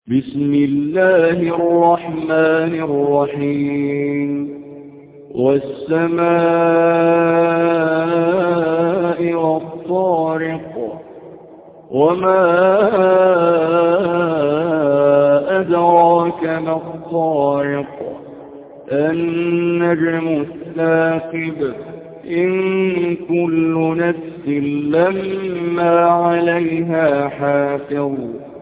بسم الله الرحمن الرحيم والسماء والطارق وما أدراك ما الطارق النجم الثاقب إن كل نفس لما عليها حافظ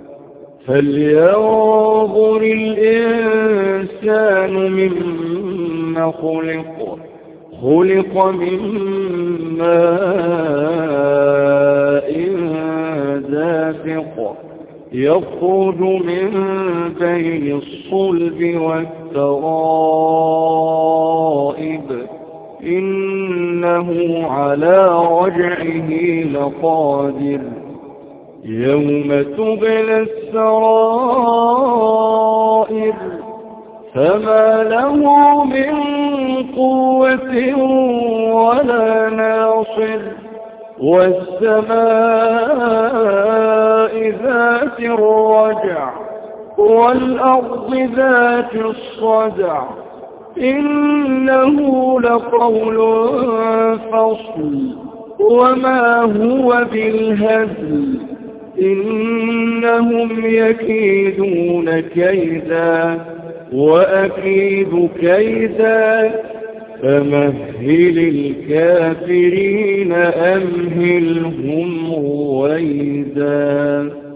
فلينظر الإنسان مما خلق من ماء دافق يخرج من بين الصلب والترائب إنه على رجعه لقادر يوم تبلى السرائر فما له من قوة ولا ناصر والسماء ذات الرجع والأرض ذات الصدع إنه لقول فصل وما هو بالهزل إنهم يكيدون كيدا وأكيد كيدا فمهل الكافرين أمهلهم رويدا.